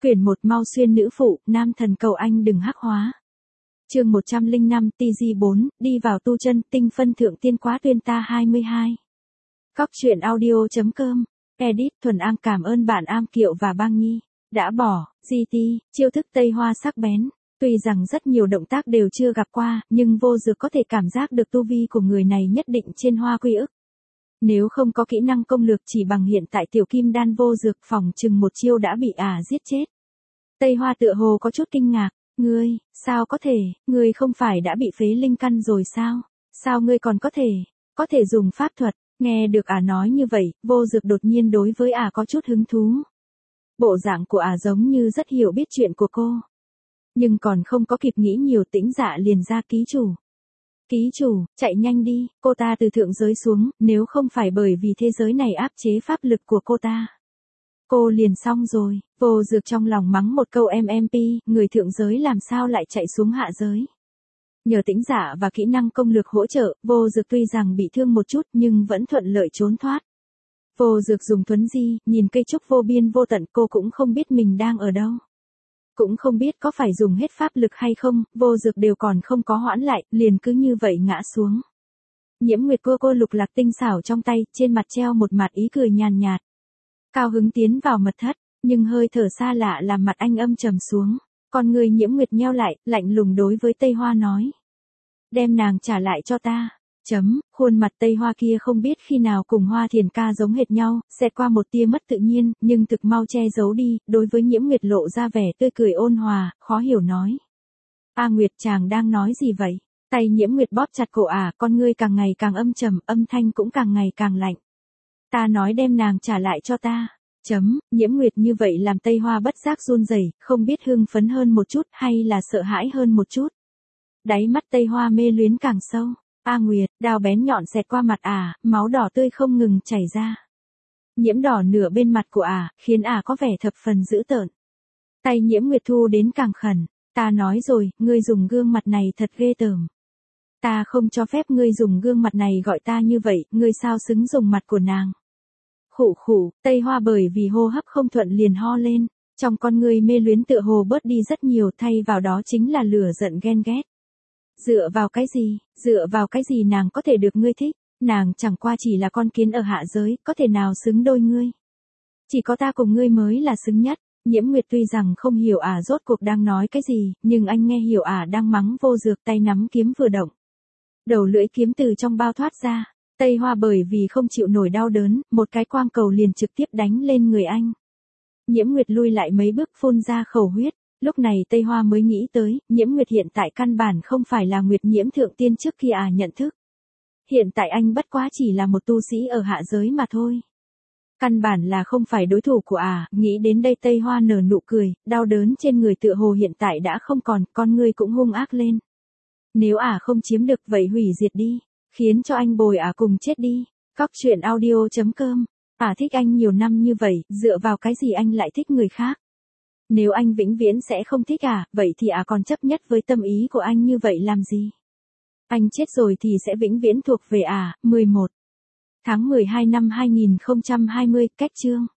Quyển 1 Mau xuyên nữ phụ, nam thần cầu anh đừng hắc hóa. Chương 105 TG4, đi vào tu chân, tinh phân thượng tiên quá tuyên ta 22. Cóc truyện audio.com. Edit Thuần Am cảm ơn bạn Am Kiệu và Bang Nhi. Đã bỏ, GT, chiêu thức Tây Hoa sắc bén. Tuy rằng rất nhiều động tác đều chưa gặp qua, nhưng Vô Dược có thể cảm giác được tu vi của người này nhất định trên Hoa Quy ức. Nếu không có kỹ năng công lược chỉ bằng hiện tại tiểu kim đan Vô Dược phòng chừng một chiêu đã bị giết chết. Tây Hoa tựa hồ có chút kinh ngạc, ngươi, sao có thể, ngươi không phải đã bị phế linh căn rồi sao? Sao ngươi còn có thể dùng pháp thuật? Nghe được nói như vậy, Vô Dược đột nhiên đối với có chút hứng thú. Bộ dạng của giống như rất hiểu biết chuyện của cô. Nhưng còn không có kịp nghĩ nhiều Tĩnh Dạ liền ra ký chủ. Ký chủ, chạy nhanh đi, cô ta từ thượng giới xuống, nếu không phải bởi vì thế giới này áp chế pháp lực của cô ta. Cô liền xong rồi, Vô Dược trong lòng mắng một câu MMP, người thượng giới làm sao lại chạy xuống hạ giới. Nhờ Tĩnh Dạ và kỹ năng công lược hỗ trợ, Vô Dược tuy rằng bị thương một chút nhưng vẫn thuận lợi trốn thoát. Vô Dược dùng thuấn di, nhìn cây trúc vô biên vô tận, cô cũng không biết mình đang ở đâu. Cũng không biết có phải dùng hết pháp lực hay không, Vô Dược đều còn không có hoãn lại, liền cứ như vậy ngã xuống. Nhiễm Nguyệt cô lục lạc tinh xảo trong tay, trên mặt treo một mặt ý cười nhàn nhạt. Cao hứng tiến vào mật thất, nhưng hơi thở xa lạ làm mặt anh âm trầm xuống. Con người Nhiễm Nguyệt nheo lại, lạnh lùng đối với Tây Hoa nói. Đem nàng trả lại cho ta. Khuôn mặt Tây Hoa kia không biết khi nào cùng Hoa Thiền ca giống hệt nhau, xẹt qua một tia mất tự nhiên, nhưng thực mau che giấu đi, đối với Nhiễm Nguyệt lộ ra vẻ tươi cười ôn hòa, khó hiểu nói. Nguyệt chàng đang nói gì vậy? Tay Nhiễm Nguyệt bóp chặt cổ con ngươi càng ngày càng âm trầm, âm thanh cũng càng ngày càng lạnh. Ta nói đem nàng trả lại cho ta. Nhiễm Nguyệt như vậy làm Tây Hoa bất giác run rẩy, không biết hưng phấn hơn một chút hay là sợ hãi hơn một chút. Đáy mắt Tây Hoa mê luyến càng sâu. Nguyệt, đao bén nhọn xẹt qua mặt máu đỏ tươi không ngừng chảy ra. Nhiễm đỏ nửa bên mặt của khiến có vẻ thập phần dữ tợn. Tay Nhiễm Nguyệt thu đến càng khẩn. Ta nói rồi, ngươi dùng gương mặt này thật ghê tởm. Ta không cho phép ngươi dùng gương mặt này gọi ta như vậy, ngươi sao xứng dùng mặt của nàng. Khụ, Tây Hoa bởi vì hô hấp không thuận liền ho lên, trong con ngươi mê luyến tựa hồ bớt đi rất nhiều, thay vào đó chính là lửa giận ghen ghét. Dựa vào cái gì nàng có thể được ngươi thích, nàng chẳng qua chỉ là con kiến ở hạ giới, có thể nào xứng đôi ngươi. Chỉ có ta cùng ngươi mới là xứng nhất. Nhiễm Nguyệt tuy rằng không hiểu rốt cuộc đang nói cái gì, nhưng anh nghe hiểu đang mắng Vô Dược, tay nắm kiếm vừa động. Đầu lưỡi kiếm từ trong bao thoát ra. Tây Hoa bởi vì không chịu nổi đau đớn, một cái quang cầu liền trực tiếp đánh lên người anh. Nhiễm Nguyệt lui lại mấy bước phun ra khẩu huyết. Lúc này Tây Hoa mới nghĩ tới, Nhiễm Nguyệt hiện tại căn bản không phải là Nguyệt Nhiễm thượng tiên trước khi nhận thức. Hiện tại anh bất quá chỉ là một tu sĩ ở hạ giới mà thôi. Căn bản là không phải đối thủ của nghĩ đến đây Tây Hoa nở nụ cười, đau đớn trên người tựa hồ hiện tại đã không còn, con người cũng hung ác lên. Nếu không chiếm được vậy hủy diệt đi, khiến cho anh bồi cùng chết đi. Cóc truyện audio.com. Thích anh nhiều năm như vậy, dựa vào cái gì anh lại thích người khác? Nếu anh vĩnh viễn sẽ không thích vậy thì còn chấp nhất với tâm ý của anh như vậy làm gì? Anh chết rồi thì sẽ vĩnh viễn thuộc về 11 tháng 12 năm 2020, cách chương.